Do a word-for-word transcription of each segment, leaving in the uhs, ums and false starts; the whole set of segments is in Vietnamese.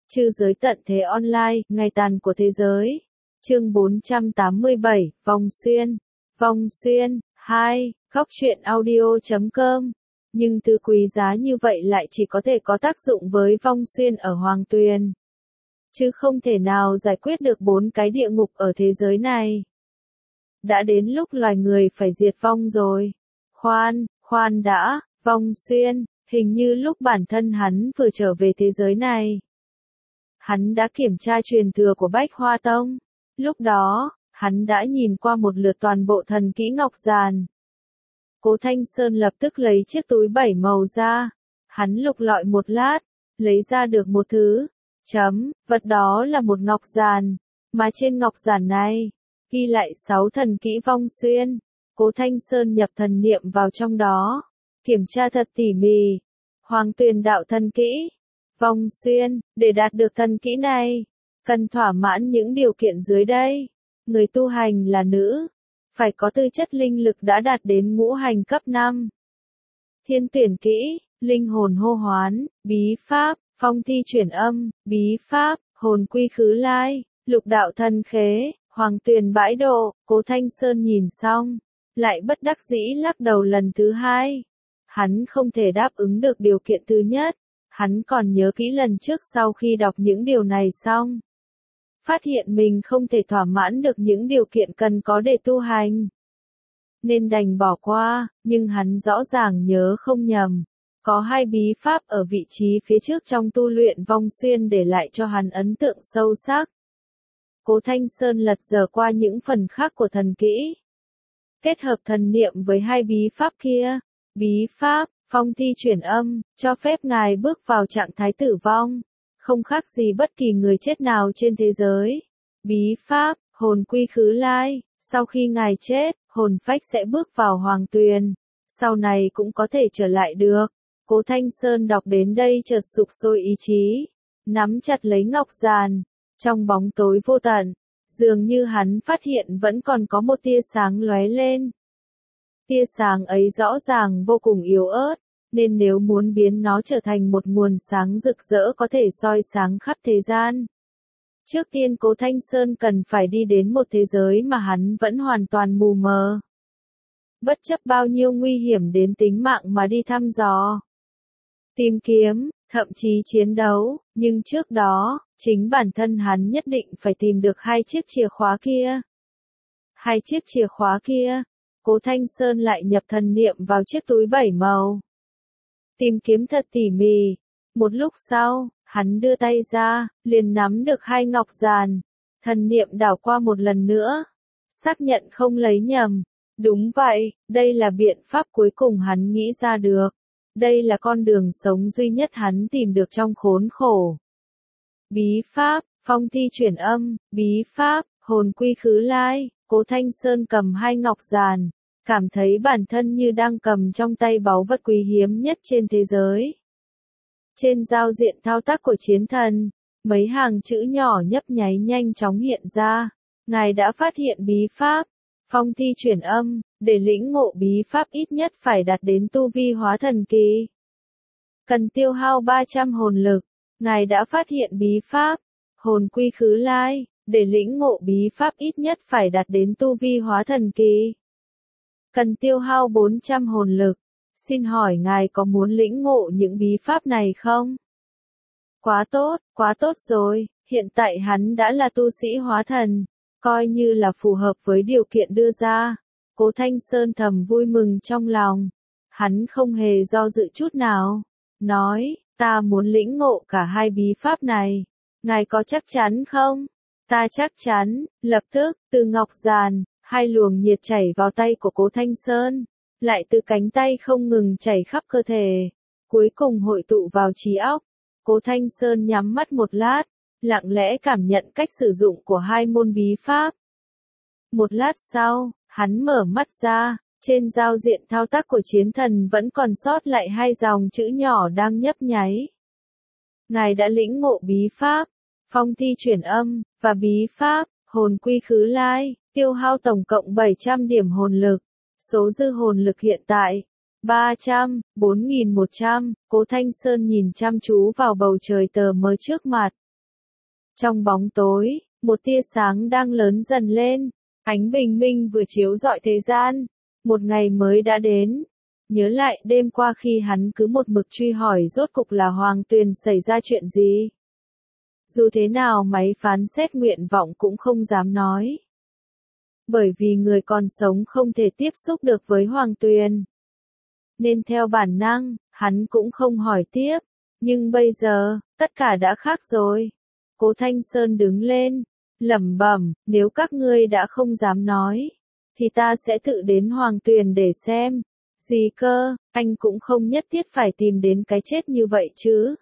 Trư giới tận thế online, ngày tàn của thế giới. Chương bốn trăm tám mươi bảy, Vong Xuyên. Vong Xuyên, hai, góc truyện audio chấm com. Nhưng thứ quý giá như vậy lại chỉ có thể có tác dụng với Vong Xuyên ở Hoàng Tuyền. Chứ không thể nào giải quyết được bốn cái địa ngục ở thế giới này. Đã đến lúc loài người phải diệt vong rồi. Khoan, khoan đã, Vong Xuyên, hình như lúc bản thân hắn vừa trở về thế giới này. Hắn đã kiểm tra truyền thừa của Bách Hoa Tông. Lúc đó, hắn đã nhìn qua một lượt toàn bộ thần kỹ ngọc giàn. Cố Thanh Sơn lập tức lấy chiếc túi bảy màu ra. Hắn lục lọi một lát, lấy ra được một thứ. Chấm, vật đó là một ngọc giàn. Mà trên ngọc giàn này, ghi lại sáu thần kỹ Vong Xuyên. Cố Thanh Sơn nhập thần niệm vào trong đó. Kiểm tra thật tỉ mỉ. Hoàng Tuyền đạo thần kỹ. Vong Xuyên, để đạt được thần kỹ này, cần thỏa mãn những điều kiện dưới đây. Người tu hành là nữ, phải có tư chất linh lực đã đạt đến ngũ hành cấp năm. Thiên tuyển kỹ, linh hồn hô hoán, bí pháp, phong thi chuyển âm, bí pháp, hồn quy khứ lai, lục đạo thần khế, Hoàng Tuyền bãi độ. Cố Thanh Sơn nhìn xong, lại bất đắc dĩ lắc đầu lần thứ hai. Hắn không thể đáp ứng được điều kiện thứ nhất. Hắn còn nhớ kỹ lần trước sau khi đọc những điều này xong. Phát hiện mình không thể thỏa mãn được những điều kiện cần có để tu hành. Nên đành bỏ qua, nhưng hắn rõ ràng nhớ không nhầm. Có hai bí pháp ở vị trí phía trước trong tu luyện Vong Xuyên để lại cho hắn ấn tượng sâu sắc. Cố Thanh Sơn lật dở qua những phần khác của thần kỹ. Kết hợp thần niệm với hai bí pháp kia. Bí pháp, phong thi chuyển âm, cho phép ngài bước vào trạng thái tử vong. Không khác gì bất kỳ người chết nào trên thế giới. Bí pháp, hồn quy khứ lai, sau khi ngài chết, hồn phách sẽ bước vào Hoàng Tuyền. Sau này cũng có thể trở lại được. Cố Thanh Sơn đọc đến đây chợt sục sôi ý chí. Nắm chặt lấy ngọc giàn. Trong bóng tối vô tận, dường như hắn phát hiện vẫn còn có một tia sáng lóe lên. Tia sáng ấy rõ ràng vô cùng yếu ớt, nên nếu muốn biến nó trở thành một nguồn sáng rực rỡ có thể soi sáng khắp thế gian. Trước tiên Cố Thanh Sơn cần phải đi đến một thế giới mà hắn vẫn hoàn toàn mù mờ. Bất chấp bao nhiêu nguy hiểm đến tính mạng mà đi thăm dò, tìm kiếm, thậm chí chiến đấu, nhưng trước đó, chính bản thân hắn nhất định phải tìm được hai chiếc chìa khóa kia. Hai chiếc chìa khóa kia. Cố Thanh Sơn lại nhập thần niệm vào chiếc túi bảy màu. Tìm kiếm thật tỉ mỉ. Một lúc sau, hắn đưa tay ra, liền nắm được hai ngọc giàn. Thần niệm đảo qua một lần nữa. Xác nhận không lấy nhầm. Đúng vậy, đây là biện pháp cuối cùng hắn nghĩ ra được. Đây là con đường sống duy nhất hắn tìm được trong khốn khổ. Bí pháp, phong thi chuyển âm, bí pháp, hồn quy khứ lai. Cố Thanh Sơn cầm hai ngọc giàn, cảm thấy bản thân như đang cầm trong tay báu vật quý hiếm nhất trên thế giới. Trên giao diện thao tác của chiến thần, mấy hàng chữ nhỏ nhấp nháy nhanh chóng hiện ra. Ngài đã phát hiện bí pháp, phong thi chuyển âm, để lĩnh ngộ bí pháp ít nhất phải đạt đến tu vi hóa thần kỳ. Cần tiêu hao ba trăm hồn lực. Ngài đã phát hiện bí pháp, hồn quy khứ lai. Để lĩnh ngộ bí pháp ít nhất phải đạt đến tu vi hóa thần kỳ. Cần tiêu hao bốn trăm hồn lực. Xin hỏi ngài có muốn lĩnh ngộ những bí pháp này không? Quá tốt, quá tốt rồi, hiện tại hắn đã là tu sĩ hóa thần, coi như là phù hợp với điều kiện đưa ra. Cố Thanh Sơn thầm vui mừng trong lòng. Hắn không hề do dự chút nào. Nói, ta muốn lĩnh ngộ cả hai bí pháp này. Ngài có chắc chắn không? Ta chắc chắn. Lập tức, từ ngọc giàn, hai luồng nhiệt chảy vào tay của Cố Thanh Sơn, lại từ cánh tay không ngừng chảy khắp cơ thể, cuối cùng hội tụ vào trí óc. Cố Thanh Sơn nhắm mắt một lát, lặng lẽ cảm nhận cách sử dụng của hai môn bí pháp. Một lát sau, hắn mở mắt ra, trên giao diện thao tác của chiến thần vẫn còn sót lại hai dòng chữ nhỏ đang nhấp nháy. Ngài đã lĩnh ngộ bí pháp, phong thi chuyển âm, và bí pháp, hồn quy khứ lai, tiêu hao tổng cộng bảy trăm điểm hồn lực. Số dư hồn lực hiện tại, ba trăm, bốn nghìn một trăm. Cố Thanh Sơn nhìn chăm chú vào bầu trời tờ mờ trước mặt. Trong bóng tối, một tia sáng đang lớn dần lên, ánh bình minh vừa chiếu rọi thế gian. Một ngày mới đã đến. Nhớ lại đêm qua khi hắn cứ một mực truy hỏi rốt cục là Hoàng Tuyền xảy ra chuyện gì. Dù thế nào máy phán xét nguyện vọng cũng không dám nói. Bởi vì người còn sống không thể tiếp xúc được với Hoàng Tuyền. Nên theo bản năng, hắn cũng không hỏi tiếp. Nhưng bây giờ, tất cả đã khác rồi. Cố Thanh Sơn đứng lên, lẩm bẩm, nếu các ngươi đã không dám nói, thì ta sẽ tự đến Hoàng Tuyền để xem. Gì cơ, anh cũng không nhất thiết phải tìm đến cái chết như vậy chứ.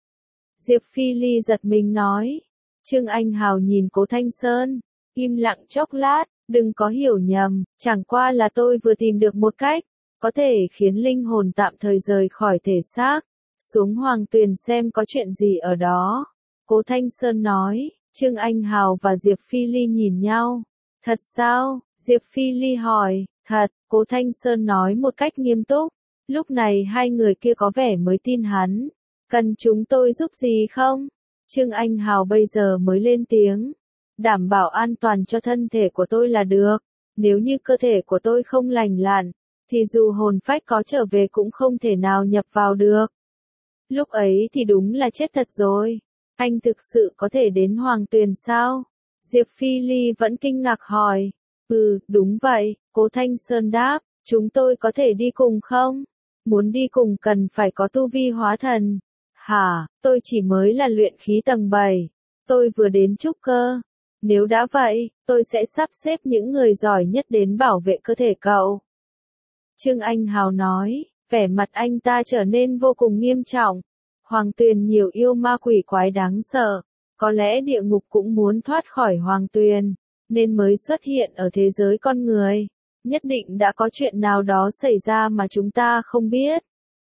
Diệp Phi Ly giật mình nói. Trương Anh Hào nhìn Cố Thanh Sơn, im lặng chốc lát, đừng có hiểu nhầm, chẳng qua là tôi vừa tìm được một cách, có thể khiến linh hồn tạm thời rời khỏi thể xác, xuống Hoàng Tuyền xem có chuyện gì ở đó. Cố Thanh Sơn nói. Trương Anh Hào và Diệp Phi Ly nhìn nhau. Thật sao? Diệp Phi Ly hỏi. Thật, Cố Thanh Sơn nói một cách nghiêm túc. Lúc này hai người kia có vẻ mới tin hắn. Cần chúng tôi giúp gì không? Trương Anh Hào bây giờ mới lên tiếng. Đảm bảo an toàn cho thân thể của tôi là được. Nếu như cơ thể của tôi không lành lặn, thì dù hồn phách có trở về cũng không thể nào nhập vào được. Lúc ấy thì đúng là chết thật rồi. Anh thực sự có thể đến Hoàng Tuyền sao? Diệp Phi Ly vẫn kinh ngạc hỏi. Ừ, đúng vậy, Cố Thanh Sơn đáp. Chúng tôi có thể đi cùng không? Muốn đi cùng cần phải có tu vi hóa thần. Hả, tôi chỉ mới là luyện khí tầng bảy. Tôi vừa đến trúc cơ. Nếu đã vậy, tôi sẽ sắp xếp những người giỏi nhất đến bảo vệ cơ thể cậu. Trương Anh Hào nói, vẻ mặt anh ta trở nên vô cùng nghiêm trọng. Hoàng Tuyền nhiều yêu ma quỷ quái đáng sợ. Có lẽ địa ngục cũng muốn thoát khỏi Hoàng Tuyền, nên mới xuất hiện ở thế giới con người. Nhất định đã có chuyện nào đó xảy ra mà chúng ta không biết.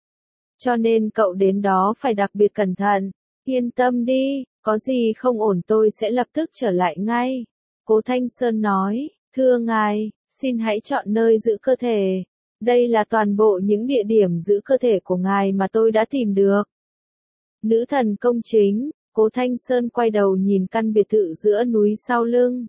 Cho nên cậu đến đó phải đặc biệt cẩn thận. Yên tâm đi, có gì không ổn tôi sẽ lập tức trở lại ngay. Cố Thanh Sơn nói, thưa ngài, xin hãy chọn nơi giữ cơ thể. Đây là toàn bộ những địa điểm giữ cơ thể của ngài mà tôi đã tìm được. Nữ thần công chính, Cố Thanh Sơn quay đầu nhìn căn biệt thự giữa núi sau lưng.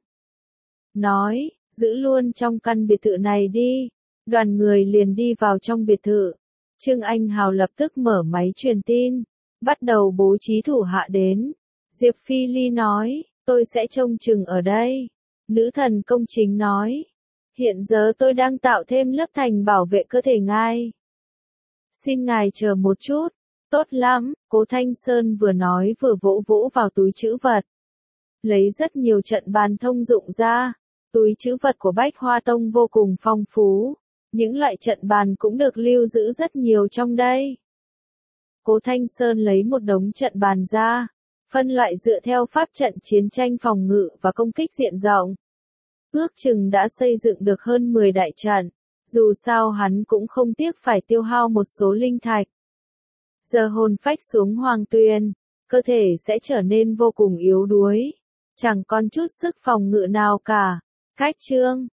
Nói, giữ luôn trong căn biệt thự này đi. Đoàn người liền đi vào trong biệt thự. Trương Anh Hào lập tức mở máy truyền tin, bắt đầu bố trí thủ hạ đến. Diệp Phi Ly nói, tôi sẽ trông chừng ở đây. Nữ thần công chính nói, hiện giờ tôi đang tạo thêm lớp thành bảo vệ cơ thể ngài. Xin ngài chờ một chút. Tốt lắm, Cố Thanh Sơn vừa nói vừa vỗ vỗ vào túi trữ vật. Lấy rất nhiều trận bàn thông dụng ra. Túi trữ vật của Bách Hoa Tông vô cùng phong phú. Những loại trận bàn cũng được lưu giữ rất nhiều trong đây. Cố Thanh Sơn lấy một đống trận bàn ra, phân loại dựa theo pháp trận chiến tranh phòng ngự và công kích diện rộng. Ước chừng đã xây dựng được hơn mười đại trận, dù sao hắn cũng không tiếc phải tiêu hao một số linh thạch. Giờ hồn phách xuống Hoàng Tuyền, cơ thể sẽ trở nên vô cùng yếu đuối, chẳng còn chút sức phòng ngự nào cả. Khách trương,